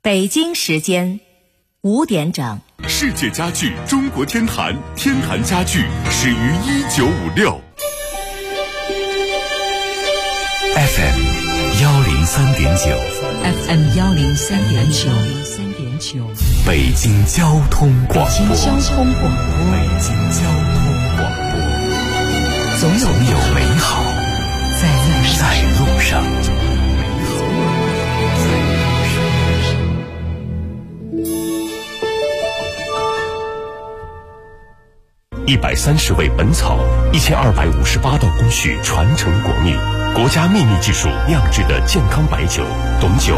北京时间5点整。 世界家具中国天坛，天坛家具始于1956。 FM 103.9 FM 103.9 北京交通广播。 北京交通广播，总有美好在路上。 130味本草，1258道工序传承国秘，国家秘密技术酿制的健康白酒，董酒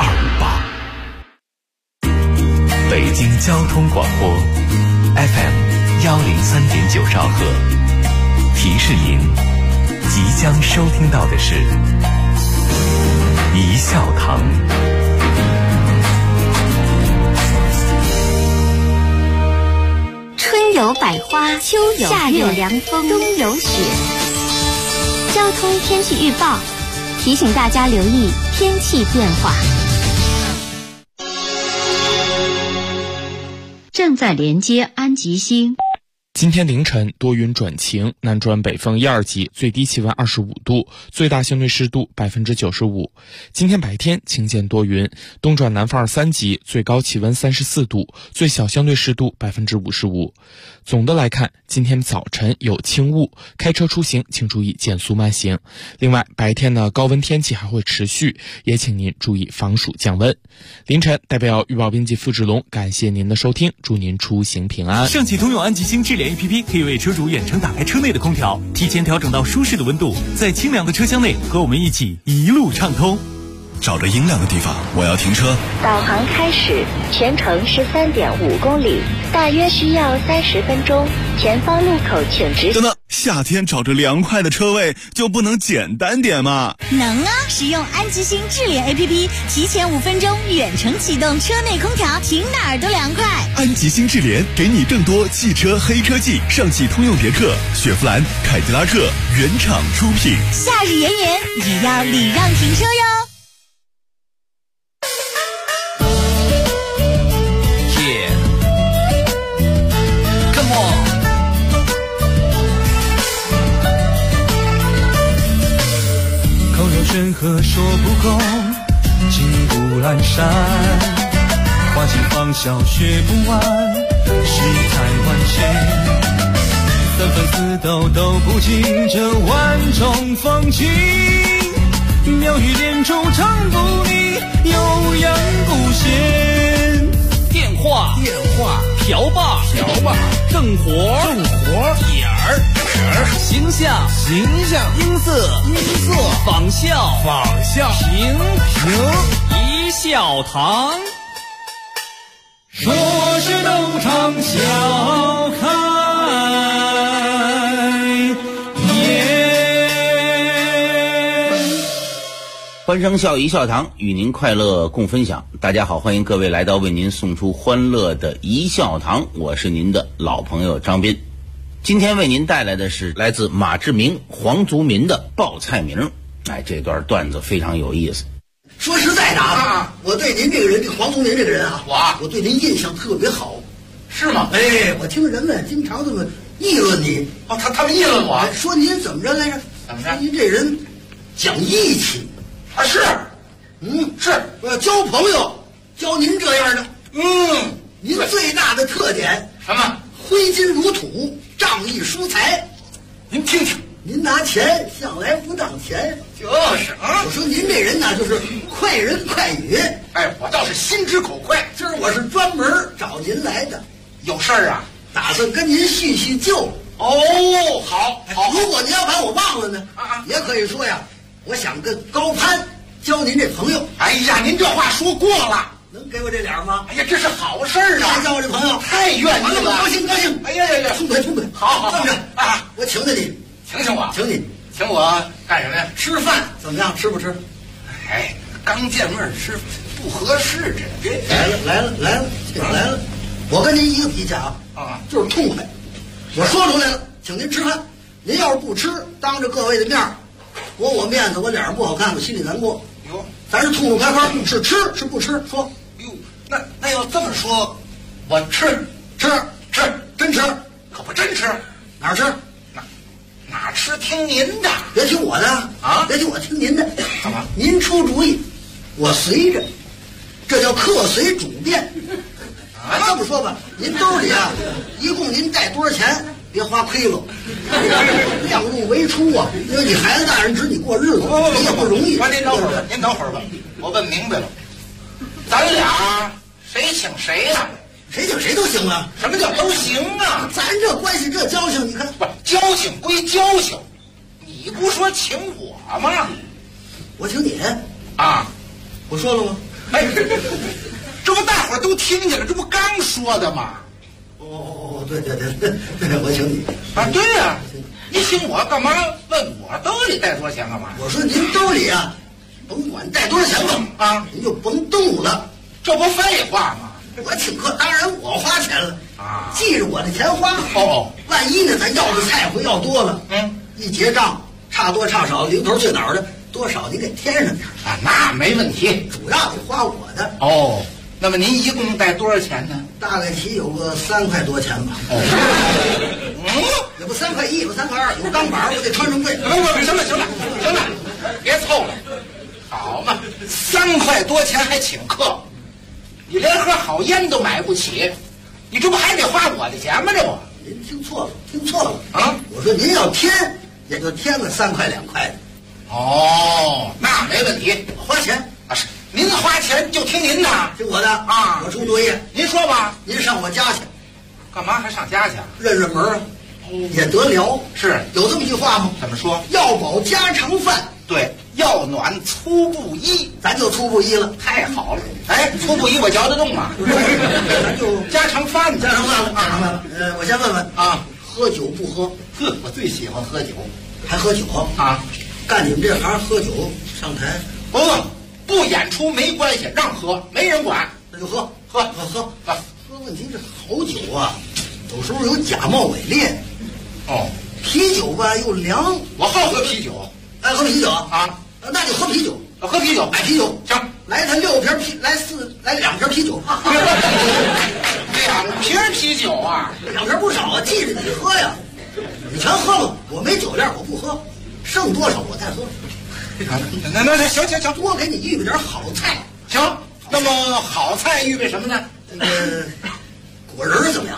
1258。 北京交通广播 FM 103.9兆赫，提示您即将收听到的是一笑堂。 春有百花，秋有夏有凉风，冬有雪。交通天气预报提醒大家留意天气变化。 正在连接安吉星。 今天凌晨多云转晴，南转北风1、2级，最低气温25度，最大相对湿度95%。今天白天晴间多云，东转南风2、3级，最高气温34度，最小相对湿度55%。总的来看，今天早晨有轻雾，开车出行请注意减速慢行。另外，白天呢高温天气还会持续，也请您注意防暑降温。凌晨，代表预报编辑付志龙感谢您的收听，祝您出行平安。 上汽通用安吉星智联 APP 可以为车主远程打开车内的空调，提前调整到舒适的温度，在清凉的车厢内和我们一起一路畅通。 找着阴凉的地方，我要停车。 导航开始，全程13.5公里，大约需要30分钟。前方路口请直。 等等，夏天找着凉快的车位就不能简单点吗？ 能啊！使用安吉星智联 APP， 提前5分钟远程启动车内空调，停哪儿都凉快。 安吉星智联给你更多汽车黑科技，上汽通用别克、雪佛兰、凯迪拉克原厂出品。 夏日炎炎，也要礼让停车哟。 山河说不够，金不阑珊，花季芳笑学不完，世态万千，三分四斗都不尽这万种风情，妙语连珠唱不腻，悠扬不闲。 电话瓢把正活点儿形象音色仿效平一笑堂。 说是斗场笑开颜。 欢声笑一笑堂，与您快乐共分享。大家好，欢迎各位来到为您送出欢乐的一笑堂，我是您的老朋友张斌。今天为您带来的是来自马志明、黄族民的报菜名。这段段子非常有意思。 说实在的我对您这个人，这黄族民这个人我对您印象特别好。 是吗？ 我听人们经常这么议论你。 他们议论我， 说您怎么着来着？ 怎么着？ 说您这人讲义气。 是，是， 我要交朋友，交您这样的。您最大的特点什么？ 挥金如土，仗义疏财。 您听听， 您拿钱向来不当钱。 就是我说您这人呢，就是快人快语。 我倒是心直口快。 今儿我是专门找您来的， 有事儿啊？ 打算跟您叙叙旧。 好。 如果您要把我忘了呢，也可以说呀，我想跟高攀交您这朋友。 您这话说过了。 能给我这脸吗？ 这是好事儿啊！ 交我这朋友， 太愿意了， 高兴。痛快。 好， 这么着我请你， 请我， 请我干什么呀？ 吃饭怎么样？吃不吃？ 刚见面吃不合适，这来了。我跟您一个脾气就是痛快。我说出来了，请您吃饭。您要是不吃，当着各位的面驳我面子，我脸上不好看，我心里难过。咱是痛痛快快，是吃是不吃？说。 那要这么说，我吃，真吃，可不真吃， 哪儿吃？ 哪吃听您的？ 别听我的啊！ 别听我，听您的。 怎么？ 您出主意，我随着，这叫客随主便。这么说吧，您兜里啊，一共您带多少钱？别花亏了，量入为出啊！因为你孩子大人指你过日子，你也不容易。 您等会儿吧，您等会儿吧，我问明白了，咱俩谁请谁呀？ 谁请谁都行啊！ 什么叫都行啊？ 咱这关系这交情，你看， 不交情归交情，你不说请我吗？ 我请你啊！ 我说了吗？ 哎，这不大伙儿都听见了，这不刚说的吗？ 哦，对，我请你啊！对呀，你请我干嘛？问我兜里带多少钱干嘛？ 我说您兜里啊，甭管带多少钱吧， 啊， 您就甭动了， 这不废话吗？ 我请客，当然我花钱了啊， 记着我的钱花。 哦， 万一呢，咱要的菜会要多了，一结账差多差少，零头去哪儿的，多少你给添上点啊，那没问题， 主要得花我的。 哦，那么您一共带多少钱呢？ 大概起有个3块多钱吧。 哦， 也不3块1，有3块2，有钢板，我得穿上柜。 行了，别凑了，好嘛，3块多钱还请客。你连盒好烟都买不起，你这不还得花我的钱吗？这不， 您听错了啊！ 我说您要添，也就添个3块2块的。 哦，那没问题， 我花钱啊，是您花钱就听您的， 听我的啊！ 我出主意， 您说吧， 您上我家去， 干嘛还上家去？ 认门啊，也得了。 是有这么句话吗？ 怎么说？ 要饱家常饭。 对，要暖粗布衣， 咱就粗布衣了， 太好了！哎，粗布衣我嚼得动吗？ 咱就家常饭了啊！我先问问啊， 喝酒不喝？ 呵，我最喜欢喝酒， 还喝酒啊？ 干你们这行喝酒上台？ 不演出没关系，让喝没人管， 那就喝。问题这好酒啊，有时候有假冒伪劣。 哦， 啤酒吧又凉， 我好喝啤酒。 爱喝啤酒啊？ 那就喝啤酒。 喝啤酒， 买啤酒， 行， 来他6瓶啤，来2瓶啤酒。 2瓶啤酒啊 ？2瓶不少啊，记着你喝呀。你全喝了，我没酒量，我不喝，剩多少我再喝。 那行， 多给你预备点好菜。 行，那么好菜预备什么呢？ 果仁怎么样？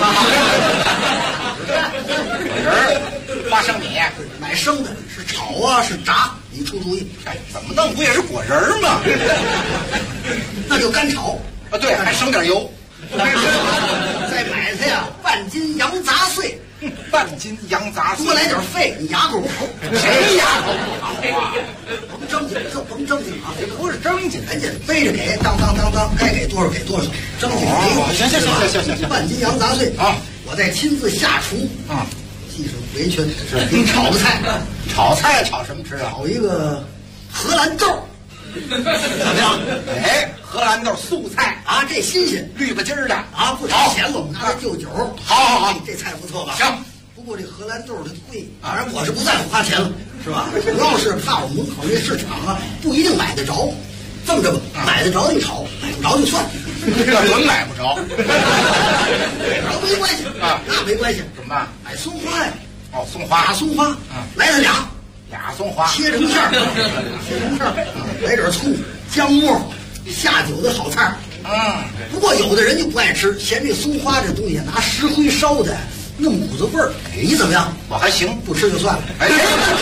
果仁，花生米， 买生的，是炒啊，是炸？你出主意。 哎，怎么弄不也是果仁吗？ 那就干炒啊，对，还省点油。 再买它呀，半斤羊杂碎。 半斤羊杂碎， 多来点肺，你牙口不好。 谁牙口不好啊？ 甭正经，这甭正经啊！ 这不是正经， 人家背着给，当，该给多少给多少，正经给。行，半斤羊杂碎啊！ 我再亲自下厨啊， 系上围裙，你炒个菜， 炒什么吃啊？ 炒一个荷兰豆，怎么样？ 哎，荷兰豆素菜啊，这新鲜， 绿不筋儿的啊，不值钱了，我们拿来就酒。 好， 这菜不错吧？ 行。 不过这荷兰豆它贵，当然我是不在乎花钱了，是吧？主要是怕我们门口那市场啊，不一定买得着。这么着吧，买得着就炒，买不着就算。 这准买不着， 没关系啊， 那没关系。 怎么办？ 买松花呀！ 哦，松花， 大松花，来了俩松花， 切成片儿，来点醋、姜末，下酒的好菜。不过有的人就不爱吃，嫌这松花这东西拿石灰烧的。那么股子味儿，你怎么样？ 我还行， 不吃就算了。 哎，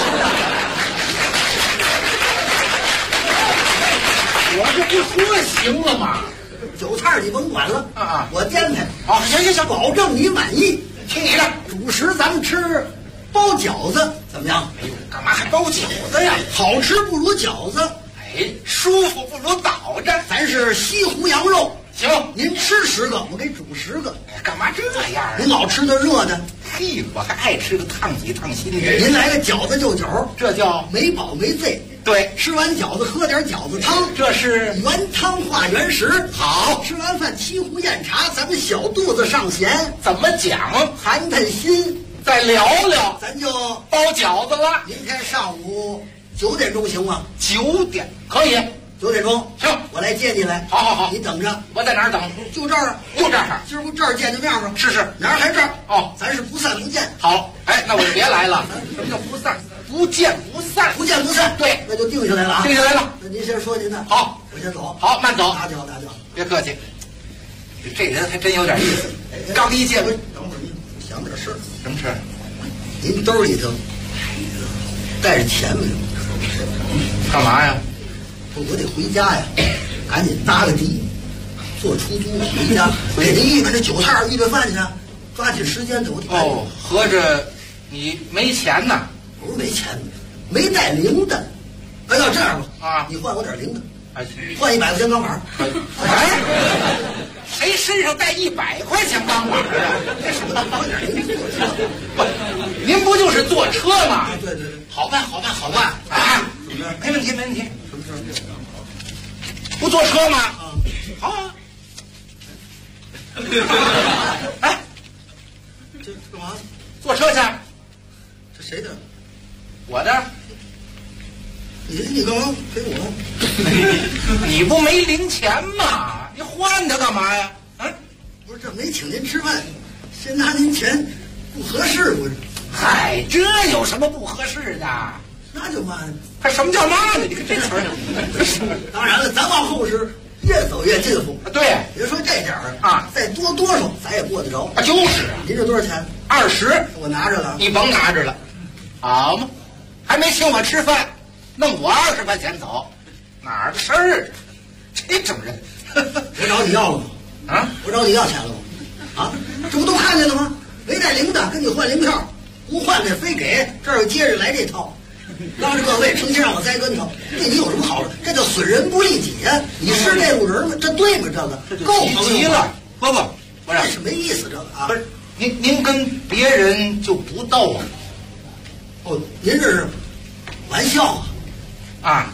我这不说行了吗？ 酒菜你甭管了啊！ 我颠开。 好，行， 保证你满意。 听你的。 主食咱们吃包饺子怎么样？ 哎呦，干嘛还包饺子呀？ 好吃不如饺子， 哎，舒服不如倒着。 咱是西湖羊肉。 行， 您吃10个，我给煮10个。 干嘛这样啊？ 您老吃的热的， 嘿，我还爱吃个烫嘴烫心的。 您来个饺子就酒， 这叫没饱没醉。 对， 吃完饺子喝点饺子汤， 这是原汤化原食。 好， 吃完饭沏壶酽茶，咱们小肚子上弦。 怎么讲？ 谈谈心， 再聊聊， 咱就包饺子了。 明天上午9点钟行吗？ 9点可以。 9点钟。 行， 我来接你来。 好好好， 你等着。 我在哪儿等？ 就这儿， 就这儿。 今儿不这儿见的面吗？ 是。 哪儿还这儿？ 哦， 咱是不散不见。 好，哎，那我就别来了。什么叫不散？不见不散。 不见不散。 对， 那就定下来了啊。 定下来了。 那您先说您的。 好， 我先走。 好，慢走。 打搅。 别客气。这人还真有点意思。刚一见， 等会儿你想点事儿。 什么事儿？ 您兜里头带着钱没有？ 干嘛呀？ 我得回家呀，赶紧搭个的，坐出租回家，给您预备这酒菜，预备饭去，抓紧时间走。 哦，合着你没钱呐？ 不是没钱，没带零的。哎，要这样吧， 啊， 你换我点零的， 换 100块钱钢板。 哎，谁身上带100块钱钢板啊？这是我点零的。您不就是坐车吗？ 对。 好办啊！没问题。什么事？不坐车吗？好啊。哎， 这干嘛？ 坐车去。 这谁的？ 我的。 你干嘛给我？ 你不没零钱吗？你换它干嘛呀？啊？ 不是，这没请您吃饭，先拿您钱，不合适不是？ 嗨，这有什么不合适的？ 那就嘛， 还什么叫嘛呢？你看这词儿。 当然了，咱往后是越走越近乎。 对， 别说这点儿啊， 再多少咱也过得着。 就是啊。 您这多少钱 ？20， 我拿着了。 你甭拿着了，好嘛，还没请我吃饭，弄我20块钱走，哪儿的事儿？这种人， 我找你要了吗？ 啊， 我找你要钱了吗？啊，这不都看见了吗？没带零的跟你换零票，不换的非给，这儿接着来这套。当着各位，成心让我栽跟头，对你有什么好处？这叫损人不利己呀！你是这路人吗？这对吗？这个够急了，不，我这是没意思，这个啊。 不是，您跟别人就不斗啊？ 哦，您这是玩笑啊？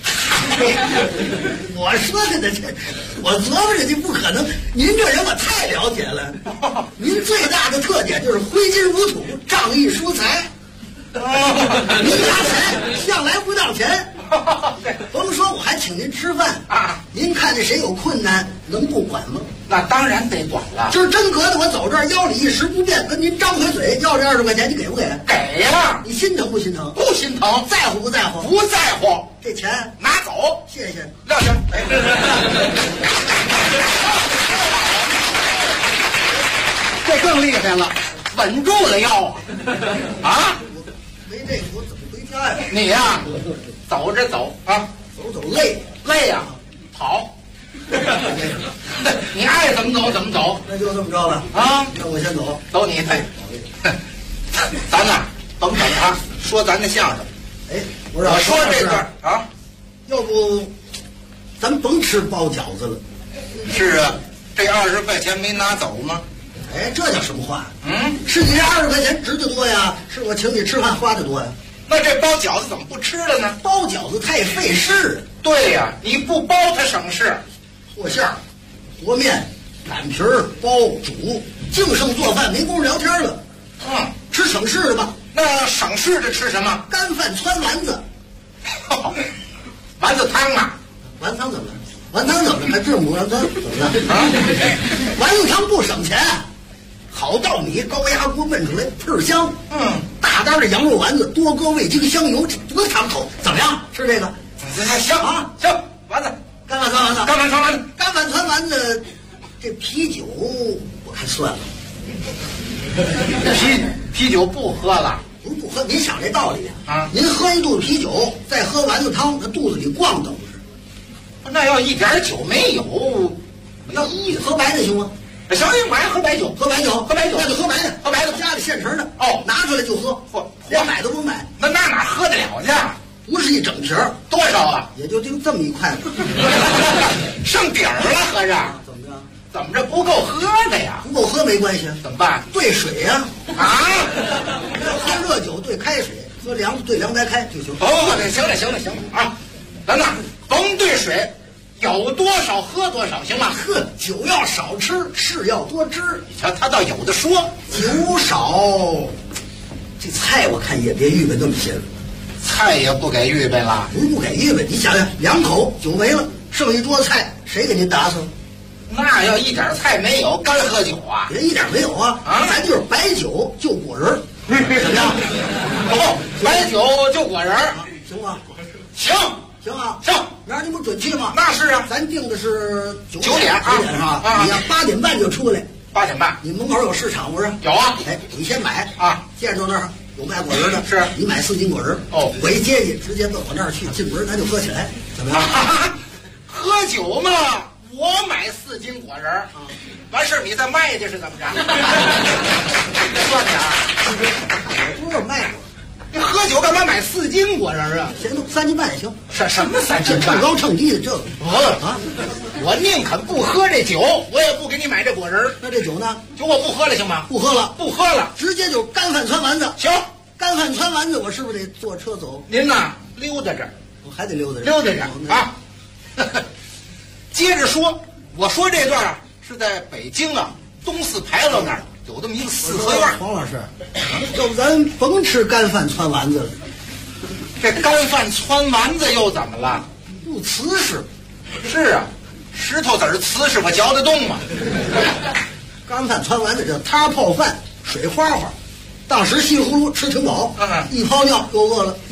我说的这，我琢磨着就不可能。您这人我太了解了，您最大的特点就是挥金如土，仗义疏财。您拿钱向来不要钱，甭说我还请您吃饭啊！ 您看见谁有困难，能不管吗？ 那当然得管了。 今儿真格的，我走这儿腰里一时不便，跟您张回嘴要这20块钱，你给不给？ 给呀！ 你心疼不心疼？ 不心疼。 在乎不在乎？ 不在乎。 这钱拿走， 谢谢。 撂下。这更厉害了，稳住了腰啊！ 没这我怎么回家呀？ 你呀，走着走啊， 走累呀，跑。你爱怎么走怎么走， 那就这么着吧啊！ 那我先走， 走你呗。咱呐，甭等他说咱的相声。 哎，我说这段啊， 要不咱甭吃包饺子了。 是啊，这20块钱没拿走吗？ 哎，这叫什么话？是你这20块钱值得多呀？是我请你吃饭花的多呀？ 那这包饺子怎么不吃了呢？ 包饺子太费事。 对呀，你不包它省事。 和馅儿、和面、擀皮儿、包、煮，净剩做饭，没工夫聊天了。吃省事的吧。 那省事的吃什么？ 干饭汆丸子。 丸子汤啊？ 丸汤怎么了？丸汤怎么了？还这丸汤怎么了？啊？丸子汤不省钱。好稻米高压锅焖出来，倍儿香。大单的羊肉丸子，多搁味精香油，多尝口。怎么样？吃这个？ 行啊，行。丸子， 干饭汆丸子， 干饭汆丸子， 干饭汆丸子。这啤酒我看算了。 啤酒不喝了。 不喝，您想这道理啊？您喝一肚子啤酒，再喝丸子汤，那肚子里咣当是。 那要一点酒没有， 要喝白的行吗？ 行，我爱喝白酒， 喝白酒， 那就喝白的， 喝白的， 家里现成的。 哦， 拿出来就喝，连买都不买。 那哪喝得了去？ 不是一整瓶儿， 多少啊？ 也就这么一块吧。 剩底儿了，合着？怎么着不够喝的呀？ 不够喝没关系， 怎么办？ 兑水呀！ 啊， 喝热酒兑开水，喝凉兑凉白开就行。 哦，行了啊，咱呐甭兑水，有多少喝多少，行吗？ 酒要少吃，事要多知。 你瞧他倒有的说， 酒少，这菜我看也别预备那么些了。 菜也不给预备了？ 不给预备，你想想，2口酒没了，剩一桌菜，谁给您打扫？ 那要一点菜没有，干喝酒啊？ 别一点没有啊！咱就是白酒就果仁，怎么样？ 哦，白酒就果仁， 行吗？ 行啊， 行。 明儿你不准去吗？ 那是啊， 咱定的是9 点啊， 你要8点半就出来。 8点半， 你门口有市场不是？ 有啊。 哎，你先买啊， 见着那儿有卖果仁的， 是你买4斤果仁。 哦， 我一接去，直接奔我那儿去，进门咱就喝起来，怎么样？ 喝酒嘛，我买4斤果仁，完事儿你再卖去是怎么着？算点儿， 不是卖过。 你喝酒干嘛买4斤果仁啊？ 先弄3斤半也行。 什么3斤半？ 称高称低的这个。 我宁肯不喝这酒，我也不给你买这果仁。 那这酒呢？ 酒我不喝了行吗？ 不喝了，直接就干饭汆丸子。 行， 干饭汆丸子，我是不是得坐车走？ 您呐，溜达着， 我还得溜达着啊。接着说，我说这段啊，是在北京啊东四牌楼那儿有这么一个4合院。 黄老师，要不咱甭吃干饭汆丸子了？ 这干饭汆丸子又怎么了？ 不瓷实。 是啊，石头子儿瓷实，我嚼得动吗？ 干饭汆丸子这汤泡饭，水花花，当时稀里呼噜吃挺饱，一泡尿又饿了。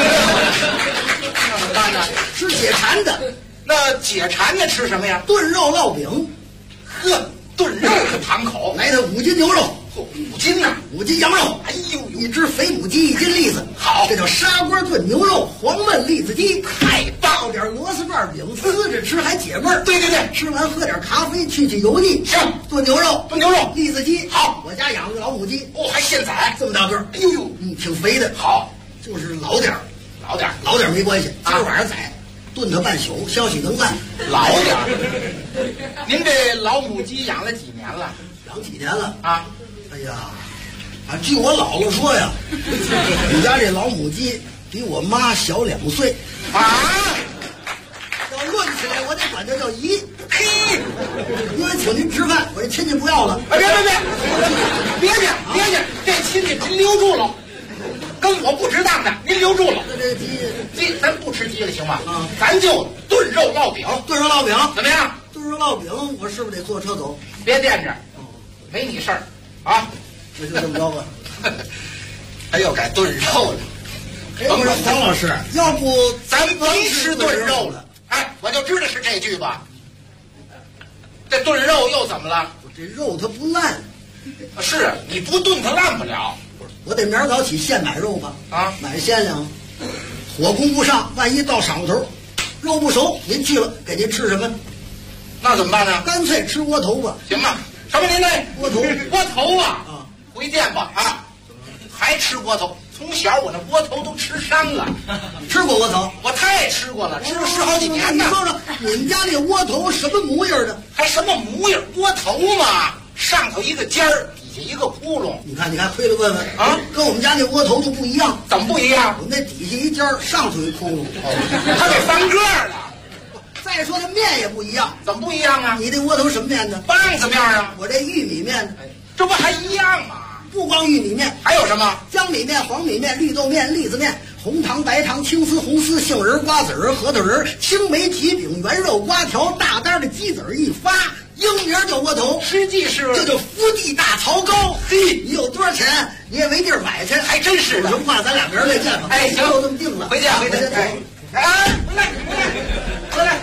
那怎么办呢？ 吃解馋的。 那解馋的吃什么呀？ 炖肉烙饼。 呵，炖肉可堂口。 来的5斤牛肉 ，5斤呐 ，5斤羊肉。 哎呦 ，1只肥母鸡，1斤栗子。 好， 这叫砂锅炖牛肉，黄焖栗子鸡。 太棒！ 烙点螺丝转饼，撕着吃还解闷儿。 对， 吃完喝点咖啡去油腻。 行， 炖牛肉，栗子鸡。 好， 我家养的老母鸡。 哦，还现宰， 这么大个儿。 哎呦， 挺肥的。 好， 就是老点儿没关系。今儿晚上宰。炖它半宿，消息能干。 老点儿。您这老母鸡养了几年了？ 养几年了啊？ 哎呀，据我姥姥说呀，你家这老母鸡比我妈小2岁啊。 要论起来，我得管它叫姨。嘿，因为请您吃饭，我这亲戚不要了。 别去，这亲戚您留住了。跟我不值当的，您留住了。 那这鸡， 咱不吃鸡了，行吗？咱就炖肉烙饼。怎么样？ 炖肉烙饼，我是不是得坐车走？ 别惦着，没你事儿啊。 那就这么着吧。 他又改炖肉了。 我说黄老师，要不咱甭吃炖肉了。哎，我就知道是这句吧。这炖肉又怎么了？ 这肉它不烂。 是你不炖它烂不了。 我得明儿早起现买肉吧，买鲜粮，火供不上，万一到晌午头，肉不熟，您去了给您吃什么？ 那怎么办呢？ 干脆吃窝头吧。 行吧？什么您那窝头啊？回见吧啊！还吃窝头？从小我那窝头都吃伤了。 吃过窝头？ 我太吃过了，吃了10好几年呢。 你说说，你们家那窝头什么模样的？ 还什么模样？窝头嘛，上头一个尖儿。一个窟窿， 你看，亏了问问啊，跟我们家那窝头就不一样。 怎么不一样？ 我们那底下一尖儿，上头一窟窿， 它给翻个了。 再说这面也不一样， 怎么不一样啊？ 你这窝头什么面的？ 棒子面啊！ 我这玉米面的， 这不还一样吗？ 不光玉米面， 还有什么？ 江米面、黄米面、绿豆面、栗子面、红糖、白糖、青丝、红丝、杏仁、瓜子儿、核桃仁、青梅、蹄饼、圆肉、瓜条，大单的鸡子儿一发。英名叫窝头， 实际是这叫福地大槽糕。嘿，你有多少钱，你也没地儿买去， 还真是的。 有什么话，咱俩明儿再见吧。 哎，行， 就这么定了。 回见。哎，回来。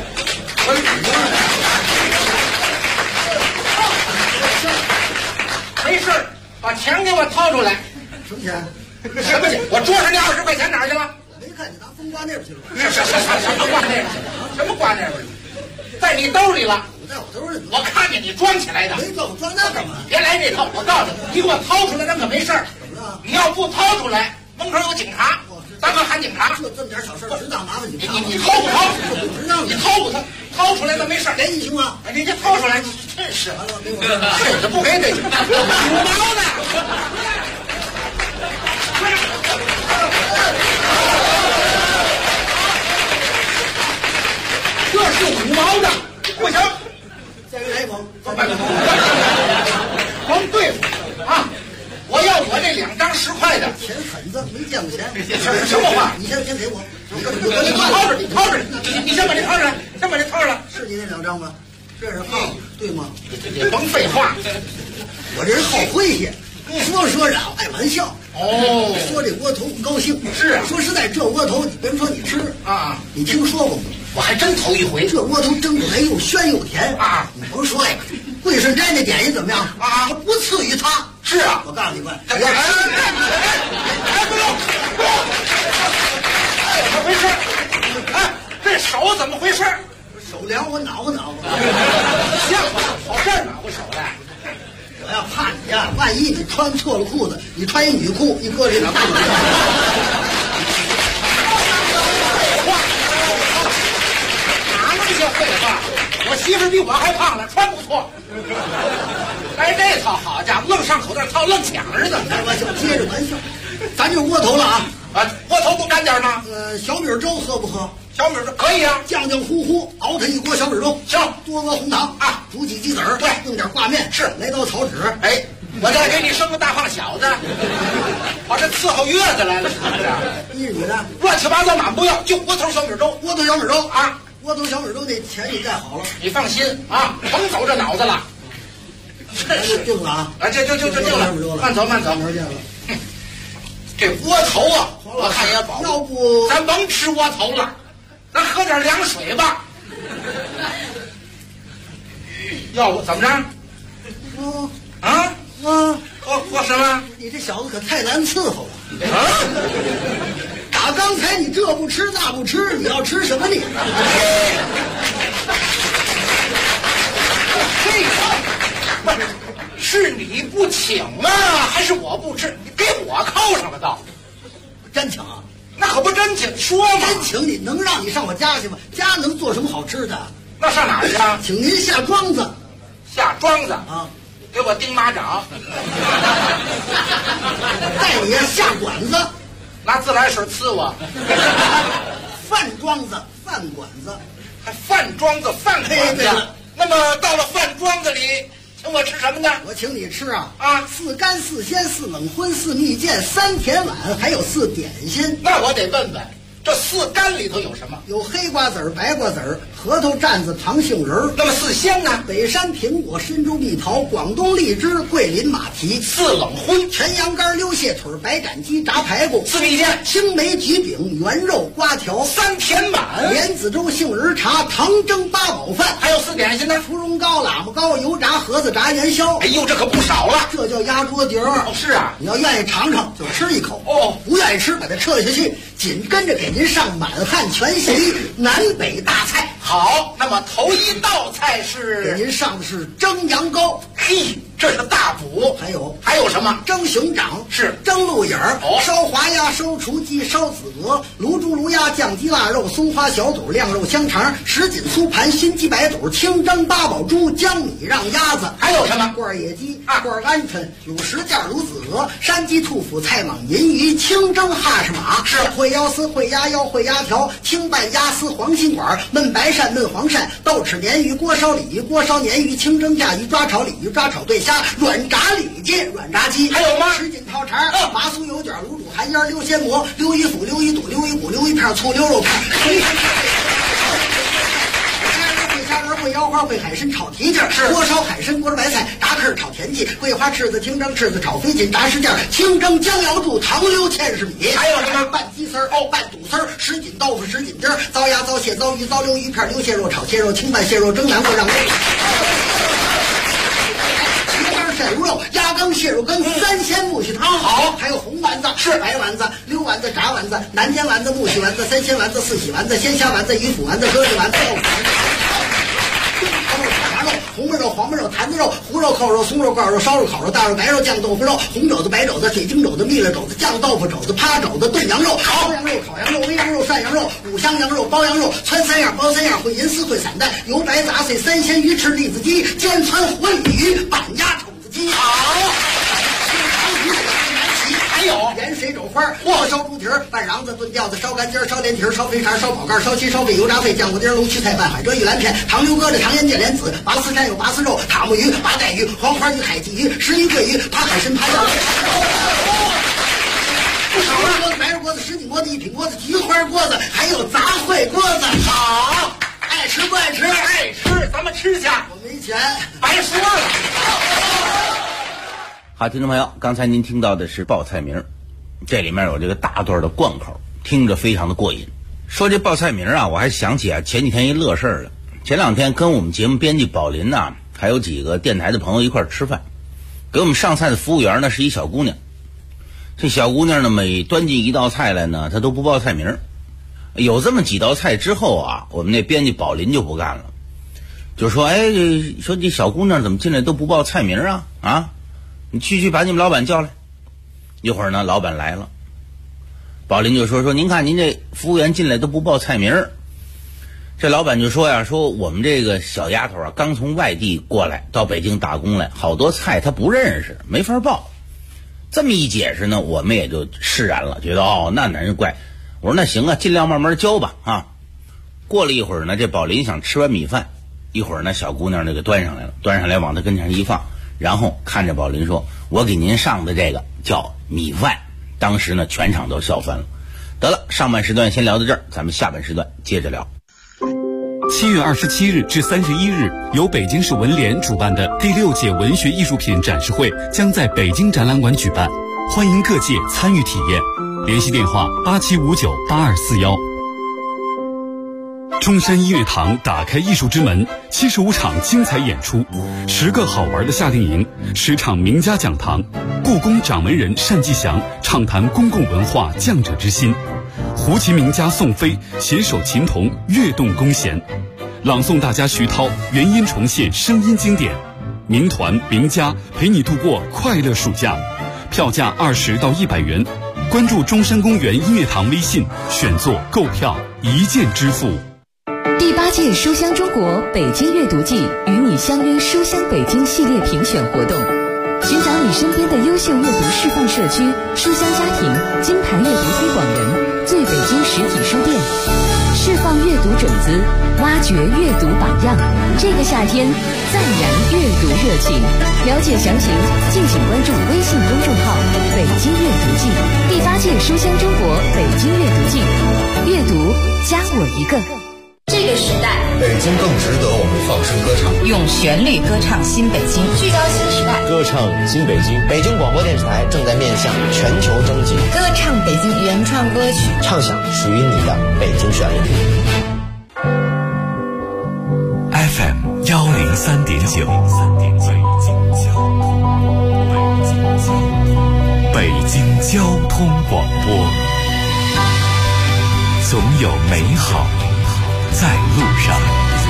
没事儿，把钱给我掏出来。 什么钱？ 什么钱？我桌上那20块钱哪儿去了？ 没看你拿风刮那边去了。 什么挂那边？什么挂那边？在你兜里了。 在我兜里， 我看见你装起来的。 没装，我装那干嘛？ 别来这套！我告诉你，你给我掏出来，那可没事儿。 怎么了？ 你要不掏出来，门口有警察，咱可喊警察。 这么点小事，值当麻烦警察？ 你掏不掏？ 不值当。 你掏不掏？掏出来那没事儿， 联系行吗？ 哎，你这掏出来，你真是完了，没我这不给这5毛呢。这是5毛的，不行。 再给来一封， 甭对付啊！我要我这2张10块的， 钱很子，没见过钱。 什么话？ 你先给我， 你掏着，你先把这掏出来，先把这掏出来。 是你那2张吗？这是号，对吗？ 你甭废话， 我这人好诙谐，说嚷爱玩笑。 哦， 说这窝头不高兴。 是啊， 说实在，这窝头你别说你吃啊， 你听说过吗？ 我还真头一回。 这窝头蒸出来又鲜又甜啊！ 你甭说呀，桂顺斋那点心怎么样啊？ 它不次于它。 是啊， 我告诉你们， 不用，怎么回事？哎，这手怎么回事？ 手凉，我挠和。 像话，跑这儿挠和手来。 我要怕你呀，万一你穿错了裤子，你穿一女裤，一搁里哪大哪那么些废话？我媳妇比我还胖了，穿不错。哎，这套好家伙，愣上口袋套，愣抢似的。 开玩笑，接着玩笑，咱就窝头了啊！ 窝头不干点吗？ 小米粥喝不喝？ 小米粥可以啊， 酱乎乎熬成一锅小米粥。 行， 多搁红糖啊，煮几鸡子儿， 对， 用点挂面， 是来刀草纸。 哎，我再给你生个大胖小子，我这伺候月子来了是不是？ 你呢？ 乱七八糟满不要，就窝头小米粥， 窝头小米粥啊！ 窝头小米粥那钱你盖好了， 你放心啊，甭走这脑子了。 这就定了啊！ 啊，就定了，慢走。这窝头啊，我看也饱。 要不咱甭吃窝头了，咱喝点凉水吧。要不怎么着？喝什么？ 你这小子可太难伺候了啊！打刚才你这不吃那不吃，你要吃什么你？ 这个是你不请啊，还是我不吃？你给我扣上了倒。 真请啊？ 那可不真请，说嘛。 真请你能让你上我家去吗？家能做什么好吃的？ 那上哪儿去啊？ 请您下庄子。 下庄子啊？ 给我钉马掌。 带你下馆子。 拿自来水呲我。 饭庄子，饭馆子， 还饭庄子，饭馆子。那么到了饭庄子里，请我吃什么呢？ 我请你吃啊 ，4 干4鲜4冷荤4蜜饯3甜碗，还有4点心。 那我得问问，这4干里头有什么？ 有黑瓜子儿、白瓜子儿、核桃、蘸子、糖杏仁儿。 那么4鲜呢？ 北山苹果、深州蜜桃、广东荔枝、桂林马蹄。 4冷荤， 全羊肝、溜蟹腿、白斩鸡、炸排骨。 4蜜饯， 青梅橘饼、圆肉瓜条。 3甜满， 莲子粥、杏仁茶、糖蒸八宝饭。 还有4点心呢？ 芙蓉糕、喇嘛糕、油炸盒子、炸元宵。 哎呦，这可不少了。 这叫压桌底儿。 是啊， 你要愿意尝尝就吃一口，不愿意吃把它撤下去。紧跟着给您上满汉全席南北大菜。 好，那么头一道菜是给您上的是蒸羊羔， 嘿，这是大补。还有什么？ 蒸熊掌， 是蒸鹿眼儿，烧滑鸭，烧雏鸡，烧子鹅，卤猪卤鸭，酱鸡腊肉，松花小肚，晾肉香肠，什锦酥盘，熏鸡白肚，清蒸八宝猪，江米让鸭子。 还有什么？ 罐野鸡，罐鹌鹑，卤什件，卤子鹅，山鸡兔脯，菜蟒银鱼，清蒸哈士马， 是烩腰丝，烩鸭腰，烩鸭条，清拌鸭丝，黄心管，焖白鳝，焖黄鳝，豆豉鲶鱼，锅烧鲤鱼，锅烧鲶鱼，清蒸炸鱼，抓炒鲤鱼，抓炒对虾，软炸里脊，软炸鸡。 还有吗？ 什锦套肠，麻酥油卷，卤煮寒烟，溜鲜蘑，溜鱼腐，溜鱼肚，溜鱼骨，溜鱼片，醋溜肉片。烩腰花，烩海参，炒蹄筋，锅烧海参，锅烧白菜，炸翅，炒田鸡，桂花翅子，清蒸翅子，炒飞禽，炸什件，清蒸姜瑶柱，糖溜芡实米。 还有什么？ 拌鸡丝儿，拌肚丝儿，什锦豆腐，什锦丁儿，糟鸭，糟蟹，糟鱼，糟溜鱼片，溜蟹肉，炒蟹肉，清拌蟹肉，蒸南瓜，让味。鳝鱼肉、鸭羹、蟹肉羹、3鲜木须汤。好，还有红丸子，是白丸子、溜丸子、炸丸子、南煎丸子、木须丸子、3鲜丸子、4喜丸子、鲜虾丸子、鱼腐丸子、鸽子丸子、豆腐丸子。红焖肉、黄焖肉、坛子肉、胡肉、扣肉、松肉、罐肉、烧肉、烤肉、大肉、白肉、酱豆腐肉、红肘子、白肘子、水晶肘子、蜜了肘子、酱豆腐肘子、趴肘子、炖羊肉、烧羊肉、烤羊肉、煨羊肉、涮羊肉、五香羊肉、包羊肉、汆3样、包3样、烩银丝、烩散蛋、油白杂碎、3鲜鱼翅、栗子鸡、煎汆活鲤鱼、板鸭筒子鸡。好。还有盐水肘花、火烧猪蹄儿、拌瓤子、炖吊子、烧干尖、烧连蹄儿、烧肥肠、烧宝盖、烧鸡、烧肺、油炸肺、酱骨丁、龙须菜、拌海蜇、玉兰片、糖溜疙瘩、糖腌芥莲子、拔丝山有拔丝肉、塔木鱼、拔带鱼、黄花鱼、海鲫鱼、石鱼、桂鱼、扒海参、扒酱。不少了。 十几锅子、一品锅子、菊花锅子，还有杂烩锅子。 好，爱吃不爱吃？爱吃，咱们吃去。 我没钱， 白说了。 好，听众朋友，刚才您听到的是报菜名，这里面有这个大段的贯口，听着非常的过瘾。说这报菜名啊，我还想起前几天一乐事儿了。前两天跟我们节目编辑宝林呐，还有几个电台的朋友一块儿吃饭，给我们上菜的服务员呢是一小姑娘。这小姑娘呢，每端进一道菜来呢，她都不报菜名。有这么几道菜之后啊，我们那编辑宝林就不干了，就说：“哎，说这小姑娘怎么进来都不报菜名啊？啊，你去把你们老板叫来。”一会儿呢，老板来了，宝林就说：“您看您这服务员进来都不报菜名。”这老板就说呀：“说我们这个小丫头啊，刚从外地过来到北京打工来，好多菜她不认识，没法报。”这么一解释呢，我们也就释然了，觉得那难怪。我说那行啊，尽量慢慢教吧啊。过了一会儿呢，这宝林想吃完米饭，一会儿呢，小姑娘就给端上来了，端上来往她跟前一放，然后看着宝林说：“我给您上的这个叫米饭。”当时呢，全场都笑翻了。得了，上半时段先聊到这儿，咱们下半时段接着聊。 7月27日至31日，由北京市文联主办的第6届文学艺术品展示会将在北京展览馆举办，欢迎各界参与体验。联系电话87598241。中山音乐堂打开艺术之门，75场精彩演出，10个好玩的夏令营，10场名家讲堂，故宫掌门人单霁翔畅谈公共文化匠者之心，胡琴名家宋飞携手琴童跃动弓弦，朗诵大家徐涛原音重现声音经典，民团名家陪你度过快乐暑假，票价20到100元。关注中山公园音乐堂微信，选座购票一键支付。 第8届书香中国北京阅读季与你相约书香北京系列评选活动，寻找你身边的优秀阅读示范社区、书香家庭、金牌阅读推广人、最北京实体书店，释放阅读种子，挖掘阅读榜样。这个夏天再燃阅读热情。了解详情，敬请关注微信公众号“北京阅读季”。第8届书香中国北京阅读季，阅读加我一个。 这个时代， 北京更值得我们放声歌唱， 用旋律歌唱新北京，聚焦新时代， 歌唱新北京。北京广播电视台正在面向全球征集， 歌唱北京原创歌曲， 唱响属于你的北京旋律。 FM 103.9，北京交通广播，总有美好在路上。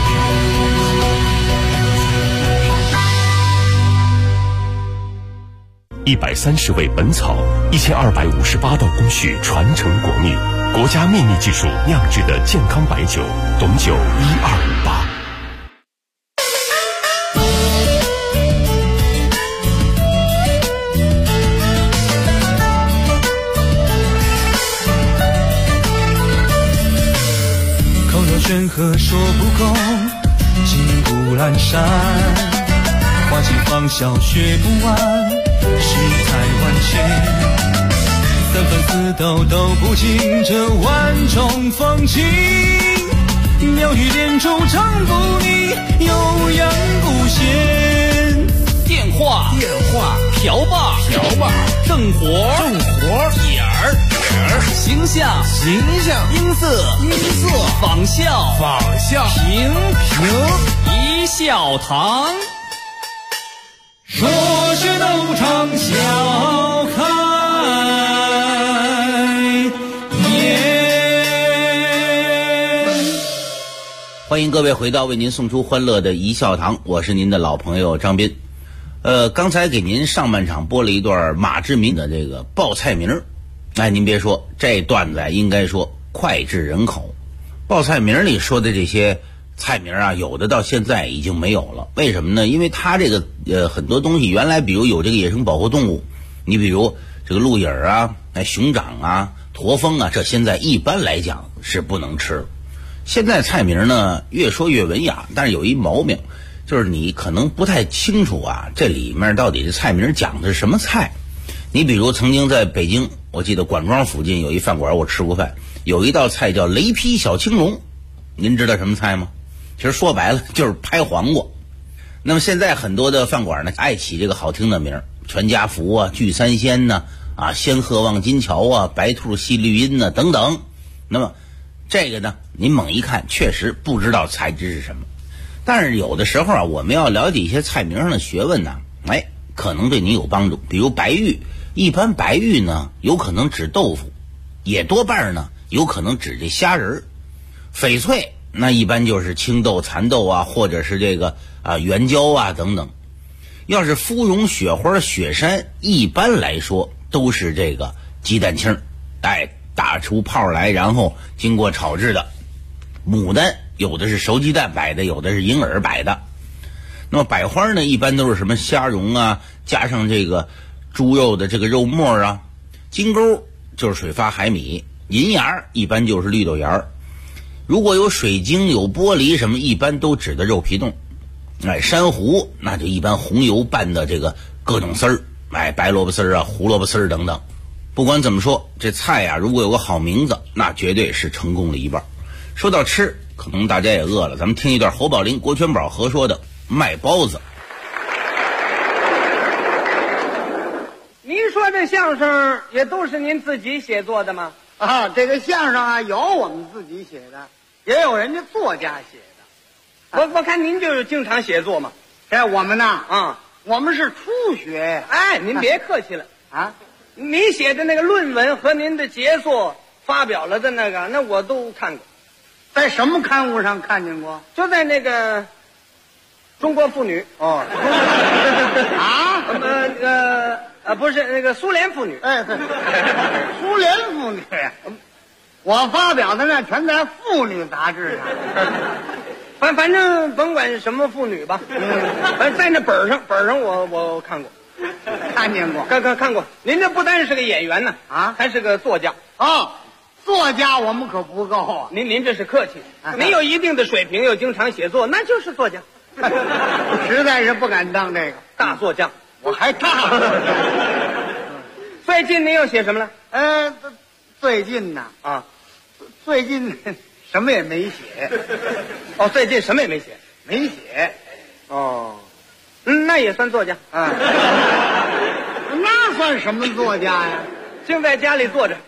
130味本草，1258道工序传承国秘，国家秘密技术酿制的健康白酒，董酒1258。 山河说不够，金不阑珊，花期芳笑学不完，世态万千，三分四斗都不尽这万种风情，妙语连珠唱不腻，悠扬不闲。 电话瓢把正活眼儿形象音色仿效评一笑堂， 说学逗唱笑开颜。 欢迎各位回到为您送出欢乐的一笑堂，我是您的老朋友张斌。刚才给您上半场播了一段马志明的这个报菜名，哎，您别说，这段子应该说脍炙人口。报菜名里说的这些菜名啊，有的到现在已经没有了。为什么呢？因为它这个很多东西原来比如有这个野生保护动物，你比如这个鹿眼啊、熊掌啊、驼峰啊，这现在一般来讲是不能吃。现在菜名呢越说越文雅，但是有一毛病，就是你可能不太清楚啊，这里面到底这菜名讲的是什么菜。你比如曾经在北京我记得管庄附近有一饭馆，我吃过饭，有一道菜叫雷劈小青龙，您知道什么菜吗？其实说白了就是拍黄瓜。那么现在很多的饭馆呢，爱起这个好听的名儿，全家福啊、聚三鲜呐、仙鹤望金桥啊、白兔戏绿荫呐等等。那么这个呢，您猛一看，确实不知道材质是什么。但是有的时候我们要了解一些菜名上的学问呢，可能对您有帮助。比如白玉，一般白玉呢，有可能指豆腐，也多半呢，有可能指这虾仁儿。翡翠那一般就是青豆、蚕豆啊，或者是这个圆椒啊等等。要是芙蓉、雪花、雪山，一般来说都是这个鸡蛋清，打出泡来，然后经过炒制的。牡丹有的是熟鸡蛋摆的，有的是银耳摆的。那么百花呢，一般都是什么虾蓉啊，加上这个猪肉的这个肉末啊。金钩就是水发海米，银芽一般就是绿豆芽。如果有水晶、有玻璃什么，一般都指的肉皮冻。珊瑚那就一般红油拌的这个各种丝儿，白萝卜丝儿啊、胡萝卜丝儿等等。不管怎么说，这菜啊，如果有个好名字，那绝对是成功了一半。说到吃，可能大家也饿了，咱们听一段侯宝林、郭全宝合说的卖包子。 您说这相声也都是您自己写作的吗？ 这个相声有我们自己写的，也有人家作家写的。 我看您就是经常写作嘛。 我们呐，我们是初学呀。 您别客气了您写的那个论文和您的杰作发表了的那个，那我都看过。 在什么刊物上看见过？ 就在那个《中国妇女》不是那个苏联妇女。 苏联妇女，我发表的那全在《妇女》杂志上。反正甭管什么妇女吧，在那本上我看过， 看见过， 看过。您这不单是个演员呢，还是个作家。 作家我们可不够啊！ 您这是客气，您有一定的水平，又经常写作，那就是作家。 实在是不敢当这个大作家， 我还大作家。 最近您又写什么了？ 最近呢最近什么也没写。 最近什么也没写， 没写。 那也算作家那算什么作家呀？ 净在家里坐着，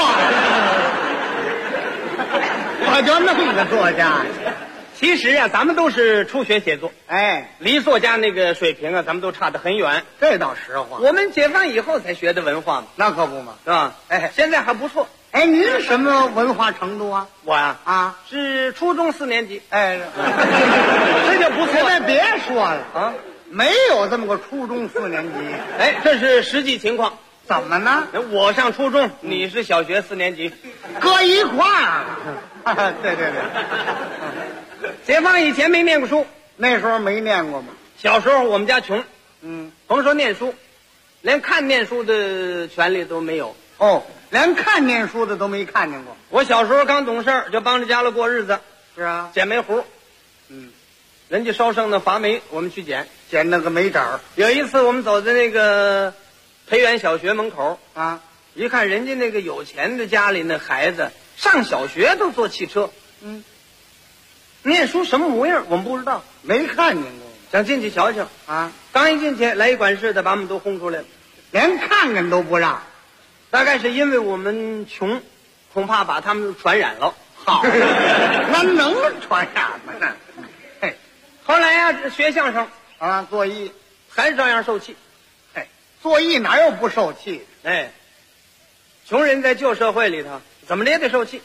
我就那么个作家。 其实咱们都是初学写作，离作家那个水平咱们都差得很远。 这倒实话。 我们解放以后才学的文化嘛。 那可不嘛， 是吧？现在还不错。 您什么文化程度啊？ 我呀，是初中4年级。 这就不错。现在别说了没有这么个初中4年级。 这是实际情况。 怎么呢？ 我上初中，你是小学4年级， 搁一块儿。对。 解放以前没念过书， 那时候没念过吗？ 小时候我们家穷，甭说念书，连看念书的权利都没有。 连看念书的都没看见过。 我小时候刚懂事就帮着家里过日子。 是啊， 捡煤糊。人家烧剩的伐煤，我们去捡那个煤渣。 有一次我们走在那个培元小学门口一看人家那个有钱的家里那孩子上小学都坐汽车。念书什么模样我们不知道， 没看见过， 想进去瞧瞧刚一进去，来一管事的把我们都轰出来了， 连看看都不让。 大概是因为我们穷，恐怕把他们传染了。 好，那能传染吗？那后来学相声作艺还是照样受气。 作艺哪有不受气？ 穷人在旧社会里头怎么也得受气。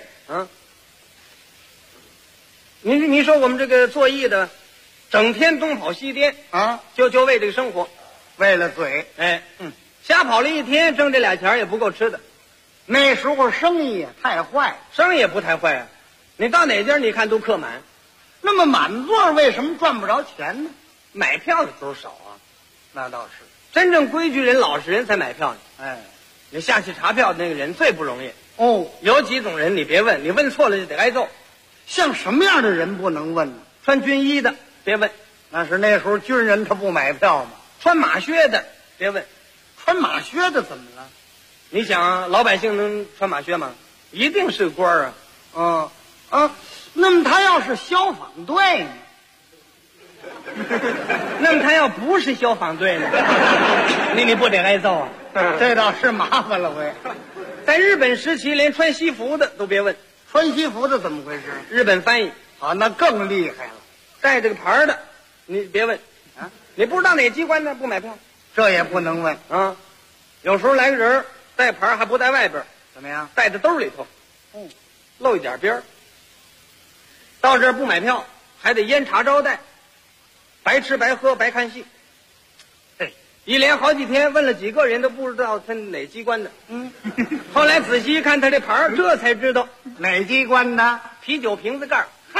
你说我们这个作艺的，整天东跑西颠就为这个生活， 为了嘴。 瞎跑了一天，挣这俩钱也不够吃的。 那时候生意也太坏， 生意也不太坏你到哪家你看都客满， 那么满座为什么赚不着钱呢？ 买票的时候少那倒是， 真正规矩人、老实人才买票呢。你下去查票的那个人最不容易。有几种人你别问，你问错了就得挨揍。 像什么样的人不能问呢？ 穿军衣的别问， 那是那时候军人他不买票吗？ 穿马靴的别问， 穿马靴的怎么了？ 你想老百姓能穿马靴吗？一定是官啊！ 那么他要是消防队呢？ 那么他要不是消防队呢？你不得挨揍啊？ 这倒是麻烦了回。 在日本时期，连穿西服的都别问。 穿西服的怎么回事？ 日本翻译啊，那更厉害了。 带这个牌的，你别问啊，你不知道哪机关的，不买票。 这也不能问啊。有时候来个人带牌还不带外边， 怎么样？ 带在兜里头，露一点边儿。到这儿不买票，还得烟茶招待，白吃白喝白看戏。一连好几天，问了几个人都不知道他哪机关的。后来仔细一看他这牌儿，这才知道哪机关的。 啤酒瓶子盖儿。 嗨，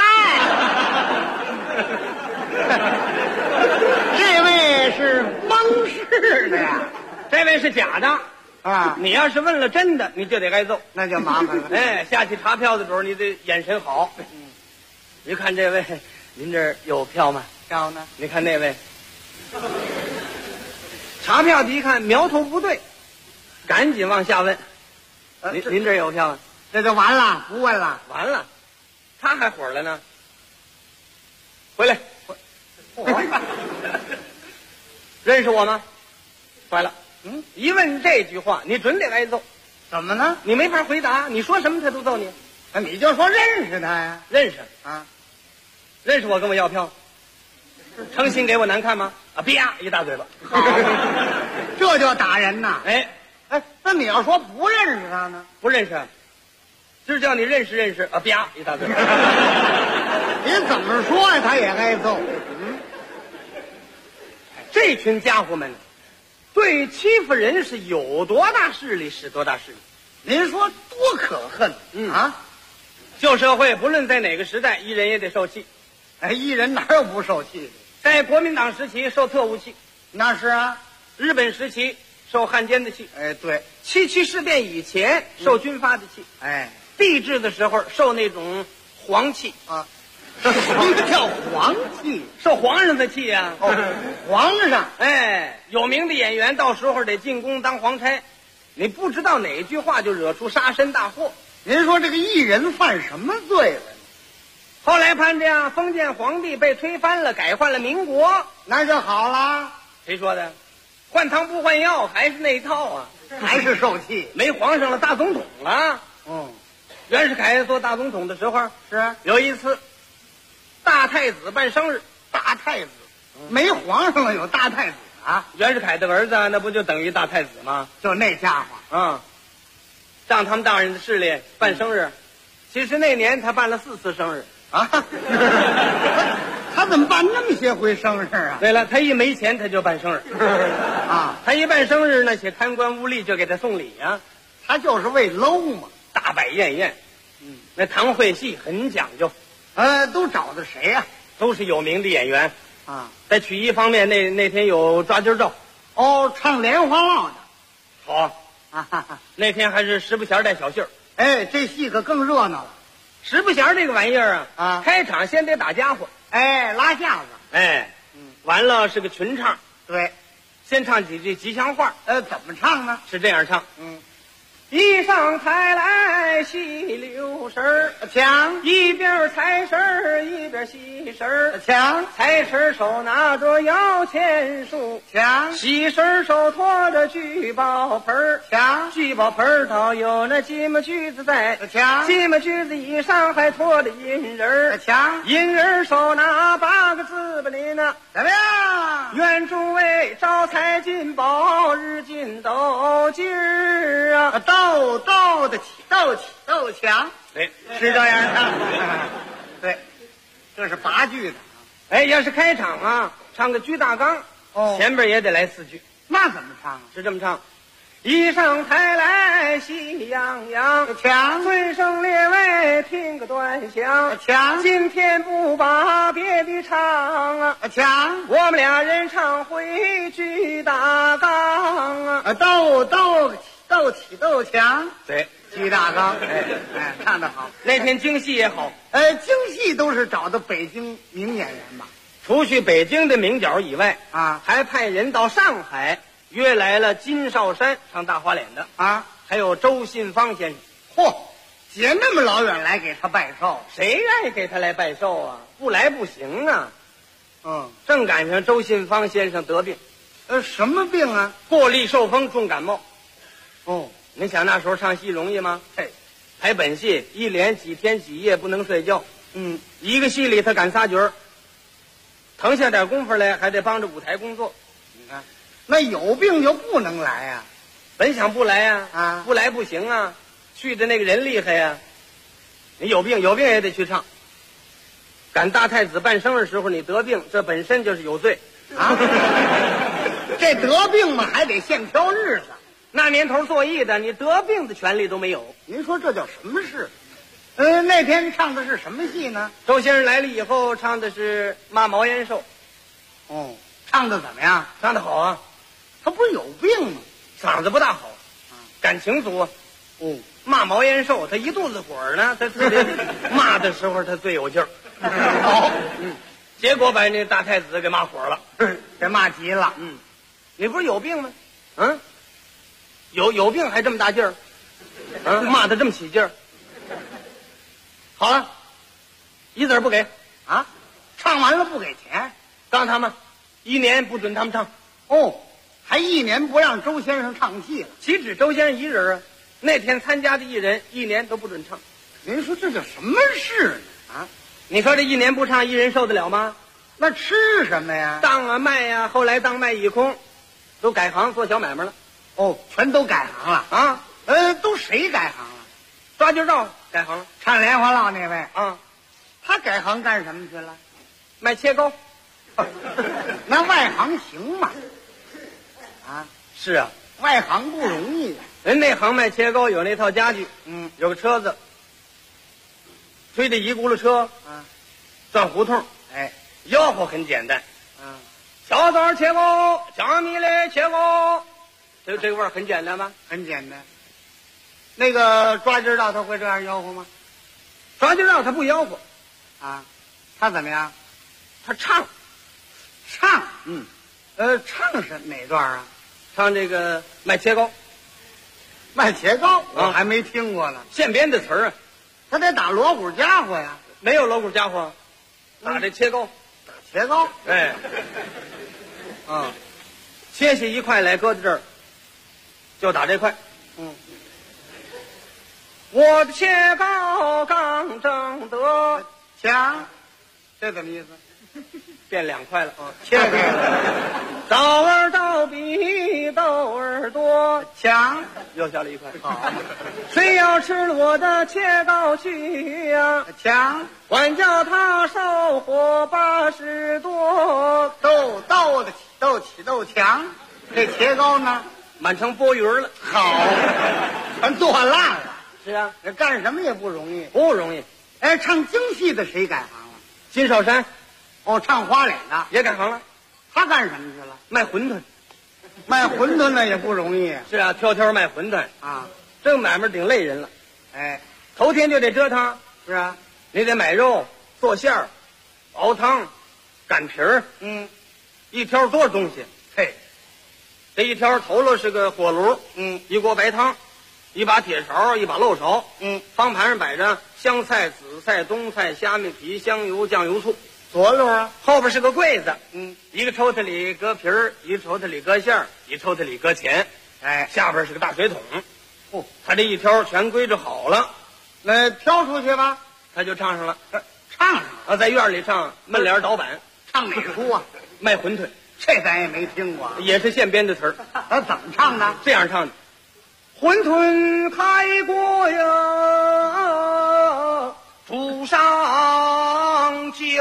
这位是蒙氏的呀， 这位是假的啊！ 你要是问了真的，你就得挨揍， 那就麻烦了。 哎，下去查票的时候，你得眼神好。一看这位，您这儿有票吗？ 票呢？ 你看那位。查票的一看苗头不对，赶紧往下问：“您这有票吗？” 这就完了，不问了。 完了，他还火了呢。回来，认识我吗？坏了，一问这句话，你准得挨揍。 怎么呢？ 你没法回答，你说什么他都揍你。 你就说认识他呀？ 认识啊， 认识我跟我要票，诚心给我难看吗？啊，啪一大嘴巴， 这就打人呐！ 哎， 那你要说不认识他呢？ 不认识，今儿叫你认识认识啊，啪一大嘴巴。 你怎么说呀？他也挨揍。 这群家伙们对欺负人是有多大势力使多大势力。 您说多可恨啊！ 旧社会不论在哪个时代，艺人也得受气。 哎，艺人哪有不受气的？ 在国民党时期受特务气， 那是啊。 日本时期受汉奸的气， 哎，对。 七事变以前受军阀的气， 哎， 帝制的时候受那种皇气啊。什么叫皇气？ 受皇上的气呀！ 皇上， 哎，有名的演员到时候得进宫当皇差，你不知道哪句话就惹出杀身大祸。 您说这个艺人犯什么罪了？ 后来判这样，封建皇帝被推翻了，改换了民国， 那就好了。 谁说的？换汤不换药，还是那一套啊， 还是受气。 没皇上了，大总统了。袁世凯做大总统的时候， 是有一次大太子办生日， 大太子没皇上了，有大太子啊。 袁世凯的儿子那不就等于大太子吗？ 就那家伙仗他们大人的势力办生日，其实那年他办了4次生日啊。他怎么办那么些回生日啊？ 对了，他一没钱他就办生日啊。 他一办生日，那些贪官污吏就给他送礼啊。 他就是为搂嘛， 大摆宴宴。那堂会戏很讲究。 都找的谁呀？ 都是有名的演员啊。 在曲艺方面，那天有抓阄赵， 唱莲花落的， 好啊。那天还是石不弦带小戏儿， 哎，这戏可更热闹了。 石不弦这个玩意儿啊，开场先得打家伙， 哎，拉架子， 哎，完了是个群唱， 对， 先唱几句吉祥话， 怎么唱呢？ 是这样唱，一上台来戏溜神儿， 抢一边财神儿一边喜神儿， 抢财神手拿着摇钱树， 抢喜神手托着聚宝盆儿， 抢聚宝盆儿头有那金木锯子在， 抢金木锯子以上还托着银人儿， 抢银人手拿8个字吧您呢？ 怎么样？ 愿诸位招财进宝，日进斗金儿啊！ 斗的起，斗起斗强， 对， 是这样唱。对，这是8句的。 哎，要是开场啊，唱个居大纲，前边也得来4句。 那怎么唱？ 是这么唱：一上台来喜洋洋， 强尊声列位听个端详， 强今天不把别的唱啊， 强我们俩人唱回居大纲啊， 斗起斗强， 对， 居大纲，哎，唱得好。 那天京戏也好， 京戏都是找的北京名演员吧？ 除去北京的名角以外啊， 还派人到上海约来了金少山唱大花脸的啊。 还有周信芳先生。 嚯，姐那么老远来给他拜寿， 谁愿意给他来拜寿啊？不来不行啊。正赶上周信芳先生得病。 什么病啊？ 过力受风，重感冒。 哦， 你想那时候唱戏容易吗？嘿，排本戏一连几天几夜不能睡觉。一个戏里他赶仨角儿，腾下点功夫来还得帮着舞台工作。 你看，那有病就不能来呀？ 本想不来呀，不来不行啊，去的那个人厉害呀。你有病也得去唱。赶大太子办生日时候你得病，这本身就是有罪啊！这得病嘛还得现挑日子， 那年头做艺的你得病的权利都没有。 您说这叫什么事？那天唱的是什么戏呢？ 周先生来了以后唱的是骂毛延寿。 哦，唱的怎么样？ 唱的好啊。 他不是有病吗？ 嗓子不大好，感情足啊。骂毛延寿，他一肚子火呢，他特别骂的时候他最有劲儿。好，结果把那大太子给骂火了， 给骂急了。 你不是有病吗？有病还这么大劲儿，骂的这么起劲儿。好了，一子不给啊！唱完了不给钱， 告诉他们1年不准他们唱。 还1年不让周先生唱戏了。 岂止周先生一人啊？那天参加的艺人1年都不准唱。 您说这叫什么事呢？ 你说这1年不唱，艺人受得了吗？ 那吃什么呀？ 当啊卖呀，后来当卖一空，都改行做小买卖了。 全都改行了啊？ 都谁改行了？ 抓阄照改行了， 唱莲花落那位啊， 他改行干什么去了？ 卖切糕。 那外行行吗？ 是啊， 外行不容易呀。 人那行卖切糕有那套家具，有个车子，推着一轱辘车，转胡同，吆喝很简单，小枣切糕，江米嘞切糕，这个味儿很简单吧？ 很简单。那个抓阄道他会这样吆喝吗？ 抓阄道他不吆喝， 他怎么样？ 他唱， 唱是哪段啊？ 唱这个卖切糕。 卖切糕我还没听过呢， 现编的词儿啊。 他得打锣鼓家伙呀。 没有锣鼓家伙，打这切糕。 打切糕。 切下一块来搁在这儿，就打这块。我的切糕刚正得强，这怎么意思？ 变2块了切开了。 豆儿豆比豆儿多， 强又下了1块。谁要吃了我的切糕去呀？ 强， 管叫他烧火80多。 豆的起豆强，这切糕呢， 满成波鱼了。 好，全剁烂了。 是啊， 干什么也不容易， 不容易。 唱京戏的谁改行了？ 金少山。 唱花脸的也改行了。 他干什么去了？ 卖馄饨。 卖馄饨呢也不容易。 是啊，挑卖馄饨啊， 这个买卖顶累人了。头天就得折腾。 是啊， 你得买肉、做馅儿、熬汤、擀皮儿。一挑多少东西？这一挑头了是个火炉，一锅白汤，一把铁勺，一把漏勺，方盘上摆着香菜、紫菜、冬菜、虾米皮、香油、酱油、醋。 左溜啊， 后边是个柜子，一个抽屉里搁皮儿，一个抽屉里搁馅儿，一抽屉里搁钱，下边是个大水桶。他这一挑全归置好了， 那挑出去吧， 他就唱上了， 唱上了。 在院里唱闷帘倒板， 唱哪出啊？ 卖馄饨， 这咱也没听过， 也是现编的词儿。 他怎么唱的？ 这样唱的：馄饨开锅呀，煮上就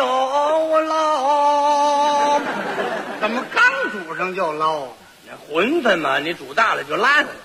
捞。 怎么刚煮上就捞？ 馄饨嘛，你煮大了就烂了。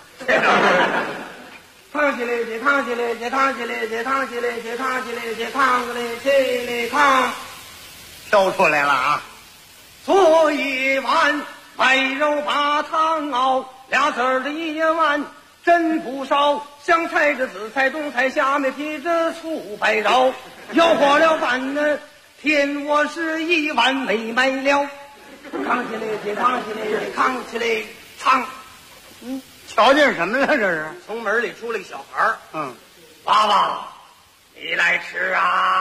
烫起来，这烫起来，这烫起来，这烫起来，这烫起来，这烫起来，这里烫， 挑出来了啊！ 做一碗白肉把汤熬，2子的一碗真不少，香菜这紫菜冬菜虾米皮这醋白饶，要花了饭呢，添我是1碗没卖了。烫起来，这烫起来，这烫起来，烫。 瞧见什么了？这是从门里出来个小孩儿， 爸爸， 你来吃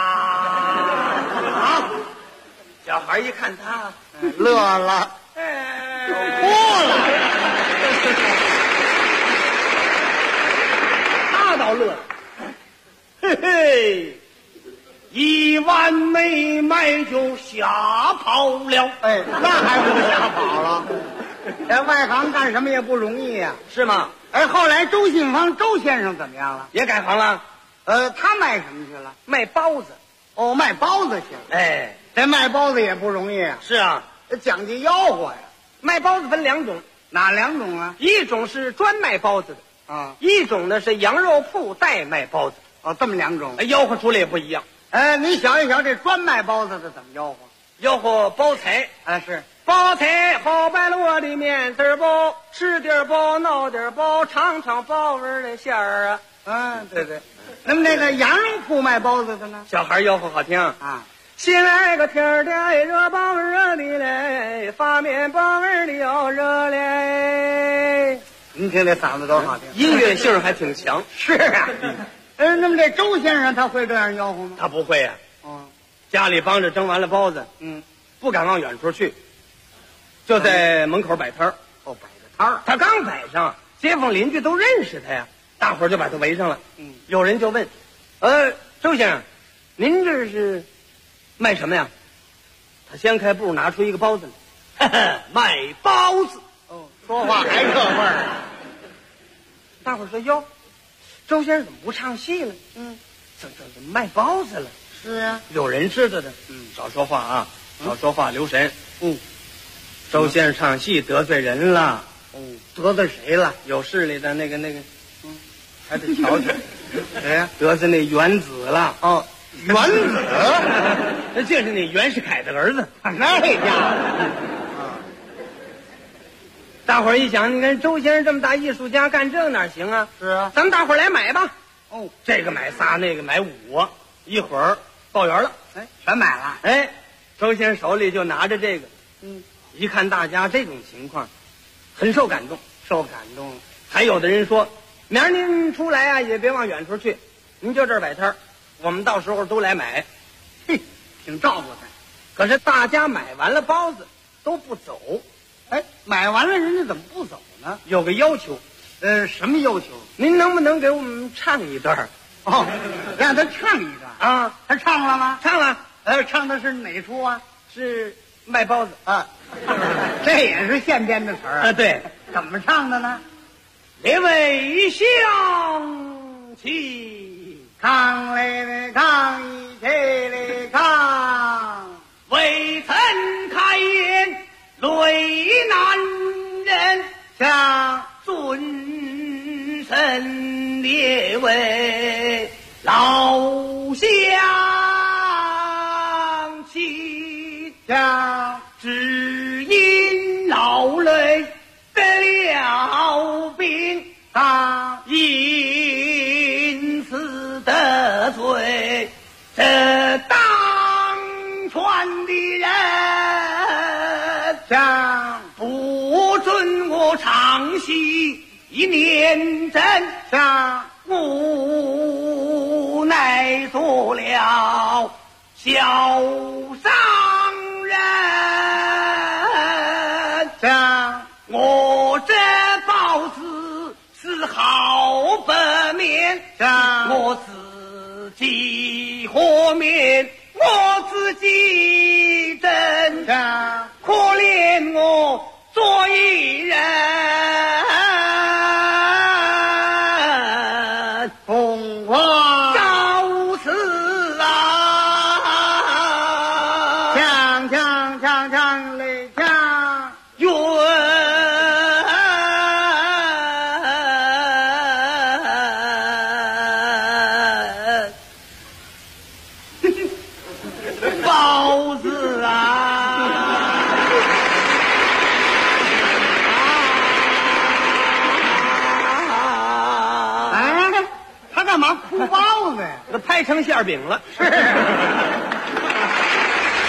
啊！小孩一看他， 乐了，哭了， 他倒乐了，嘿嘿。1碗没买就吓跑了， 哎，那还不吓跑了？在外行干什么也不容易呀， 是吗？ 哎，后来周信芳周先生怎么样了？ 也改行了， 他卖什么去了？ 卖包子。 哦，卖包子去了。 哎， 这卖包子也不容易啊。 是啊， 讲究吆喝呀。 卖包子分2种， 哪2种啊？ 一种是专卖包子的啊， 一种呢是羊肉铺代卖包子。 哦，这么2种， 吆喝出来也不一样。 你瞧一瞧这专卖包子的怎么吆喝？ 吆喝包菜， 是包菜好摆了我的面子包，吃点包闹点包，尝尝包味的馅儿啊。 对对。那么那个羊肉铺卖包子的呢？ 小孩吆喝好听啊。 新来个天的热包热的嘞，发面包味的要热嘞。 您听这嗓子多好听， 音乐性还挺强。 是啊。那么这周先生他会这样吆喝吗？ 他不会呀。家里帮着蒸完了包子，不敢往远处去，就在门口摆摊儿。 摆个摊儿。 他刚摆上，街坊邻居都认识他呀，大伙儿就把他围上了。有人就问：“周先生，您这是卖什么呀？”他掀开布，拿出一个包子来，卖包子。 说话还这味儿。 大伙儿说：“哟。”周先生怎么不唱戏了？怎么卖包子了？ 是啊， 有人知道的。少说话啊，少说话，留神。周先生唱戏得罪人了。 得罪谁了？ 有势力的那个，还得瞧瞧。谁呀？得罪那元子了。 元子， 那就是那袁世凯的儿子。 那家伙。 大伙儿一想，你看周先生这么大艺术家干这哪行啊？ 是啊， 咱们大伙儿来买吧。这个买仨，那个买5，一会儿报圆了。 全买了。 周先生手里就拿着这个。一看大家这种情况，很受感动， 受感动。 还有的人说，明儿您出来啊，也别往远处去，您就这儿摆摊儿，我们到时候都来买。 挺照顾他。 可是大家买完了包子都不走。 买完了人家怎么不走呢？ 有个要求。 什么要求？ 您能不能给我们唱一段？ 让他唱一段啊？ 他唱了吗？ 唱了。 唱的是哪出啊？ 是卖包子啊。这也是现编的词儿啊？ 对。 怎么唱的呢？ 列位乡亲， 抗嘞嘞抗，一起嘞抗， 未曾开言累男人， 向尊神列位老乡亲， 向只因劳累得了病，因此得罪这当传的人， 向不准我唱戏念真， 向无奈做了小商人， 向我这包子是好白面，我自己和面，我自己蒸，可怜我做一人， 红花朝辞啊， 锵锵锵锵嘞锵， 冤包子啊！ 他干嘛哭包子呀？ 都拍成馅饼了。 是。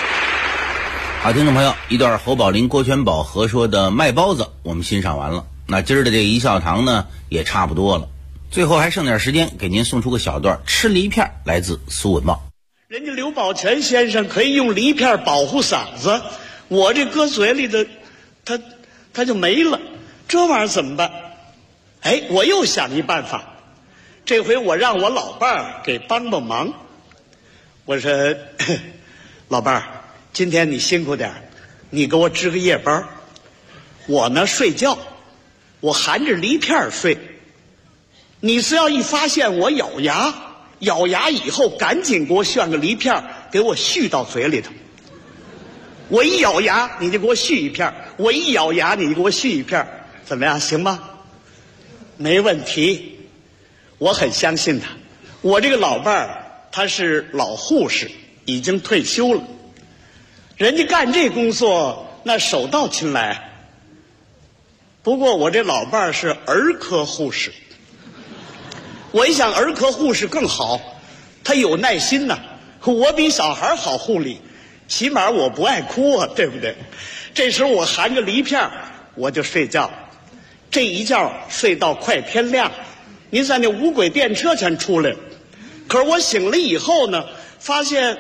好，听众朋友，一段侯宝林、郭全宝合说的卖包子，我们欣赏完了。 那今儿的这一笑堂呢也差不多了，最后还剩点时间，给您送出个小段吃梨片，来自苏文茂。 人家刘宝全先生可以用梨片保护嗓子，我这搁嘴里的他就没了，这玩意儿怎么办？哎，我又想一办法，这回我让我老伴儿给帮帮忙。我说老伴儿，今天你辛苦点，你给我值个夜班，我呢睡觉，我含着梨片睡，你只要一发现我咬牙以后赶紧给我炫个梨片，给我续到嘴里头。我一咬牙你就给我续一片，我一咬牙你就给我续一片，怎么样，行吗？没问题，我很相信他。我这个老伴儿他是老护士，已经退休了，人家干这工作那手到擒来。不过我这老伴儿是儿科护士，我一想儿科护士更好，他有耐心呐，我比小孩好护理，起码我不爱哭啊，对不对？这时候我含着梨片我就睡觉，这一觉睡到快天亮，您在那无轨电车全出来了。可是我醒了以后呢，发现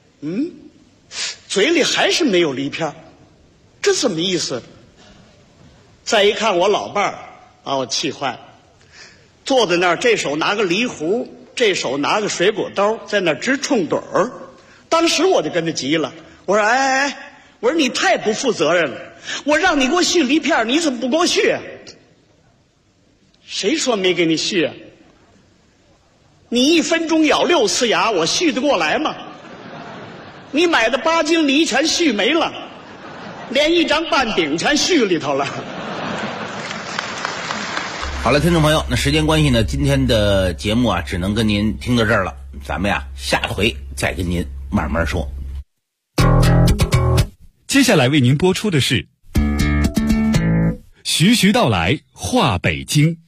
嘴里还是没有梨片，这怎么意思？再一看我老伴儿把我气坏了，坐在那儿，这手拿个梨核，这手拿个水果刀，在那儿直冲盹儿。当时我就跟他急了，我说我说你太不负责任了，我让你给我续梨片，你怎么不给我续啊？谁说没给你续啊？你1分钟咬6次牙，我续得过来吗？你买的8斤梨全续没了，连一张半饼全续里头了。 好了，听众朋友，那时间关系呢，今天的节目啊，只能跟您听到这儿了。咱们呀，下回再跟您慢慢说。 接下来为您播出的是徐徐道来话北京。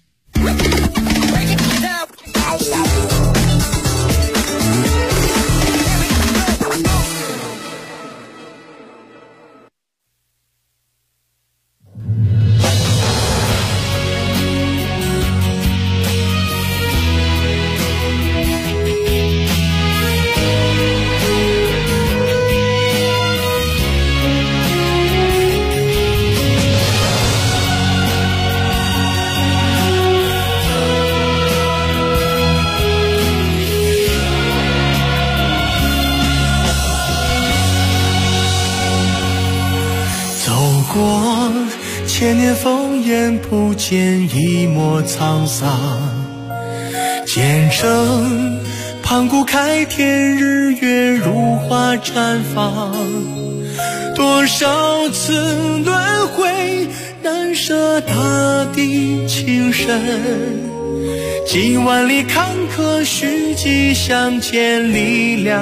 千年烽烟不见一抹沧桑，见证盘古开天，日月如花绽放，多少次轮回，难舍大地情深，几万里坎坷，虚迹相见力量。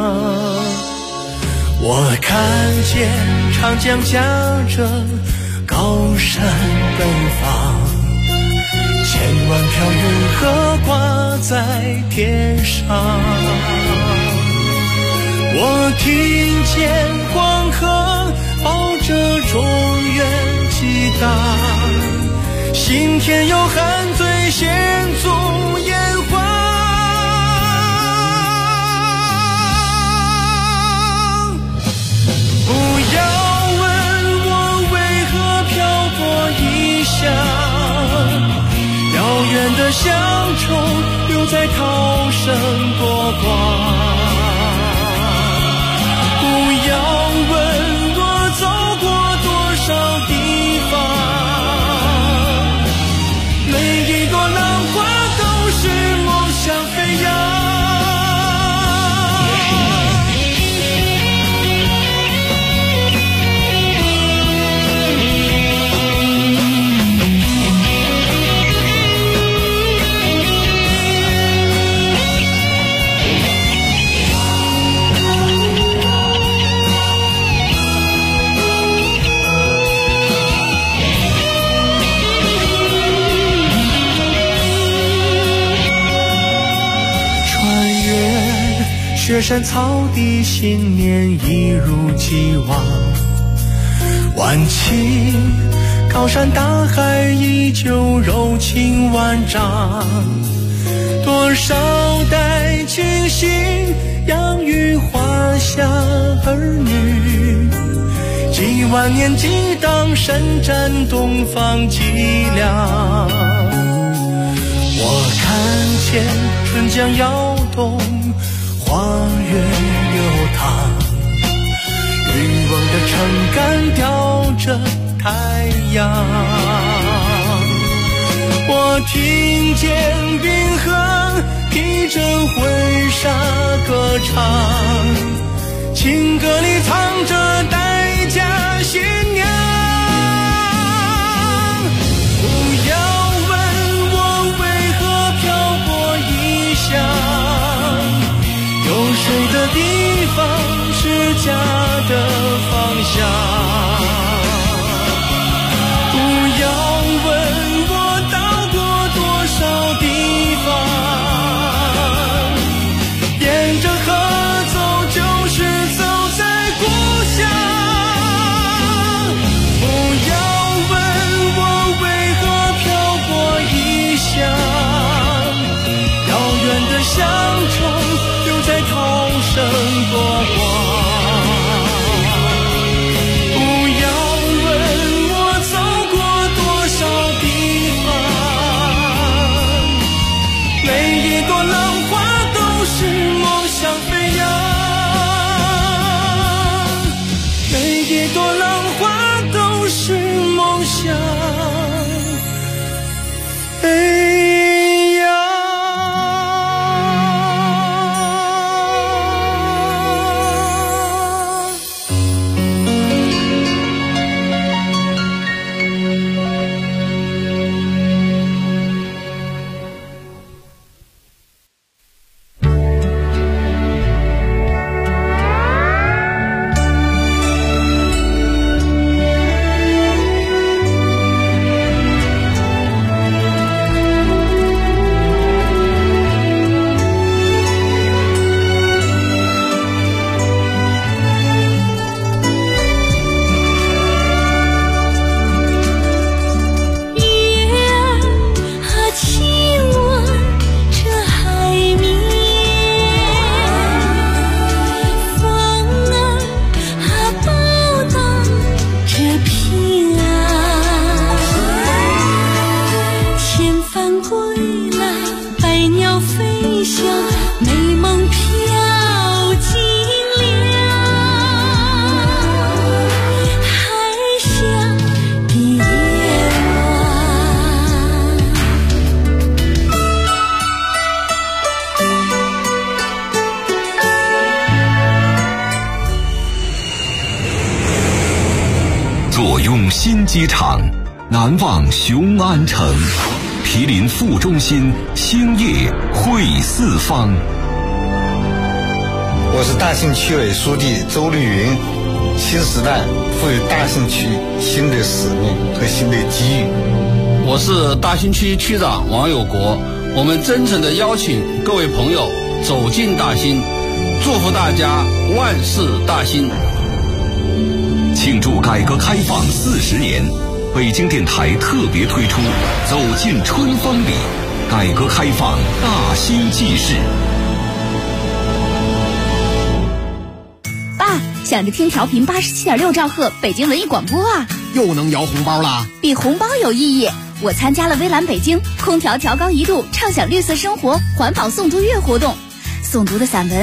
我看见长江驾着高山奔放，千万条云河挂在天上。我听见黄河抱着中原激荡，心田有汉醉献足炎黄。不要遥远的乡愁留在涛声波光，不要问我走过多少地方，每一朵浪花都是梦想飞扬。雪山草地，信念一如既往，万顷高山大海依旧柔情万丈，多少代亲信养育华夏儿女，几万年激荡，伸展东方脊梁。我看见春江摇动，花月流淌，渔翁的撑杆吊着太阳。我听见冰河披着婚纱歌唱，情歌里藏着待嫁新娘。不要问我为何漂泊异乡，有水的地方是家的方向。不要问我到过多少地方，沿着河走就是走在故乡。不要问我为何漂泊异乡，遥远的乡愁留在涛声波光。 新机场，南望雄安城，毗邻副中心，兴业汇四方。 我是大兴区委书记周绿云。新时代赋予大兴区新的使命和新的机遇。 我是大兴区区长王有国。我们真诚地邀请各位朋友走进大兴，祝福大家万事大兴。 庆祝改革开放40年，北京电台特别推出《走进春风里》，改革开放大兴纪事。 爸，想着听调频87.6兆赫北京文艺广播啊！ 又能摇红包啦？ 比红包有意义。我参加了微蓝北京空调调高1度，畅享绿色生活环保诵读月活动，诵读的散文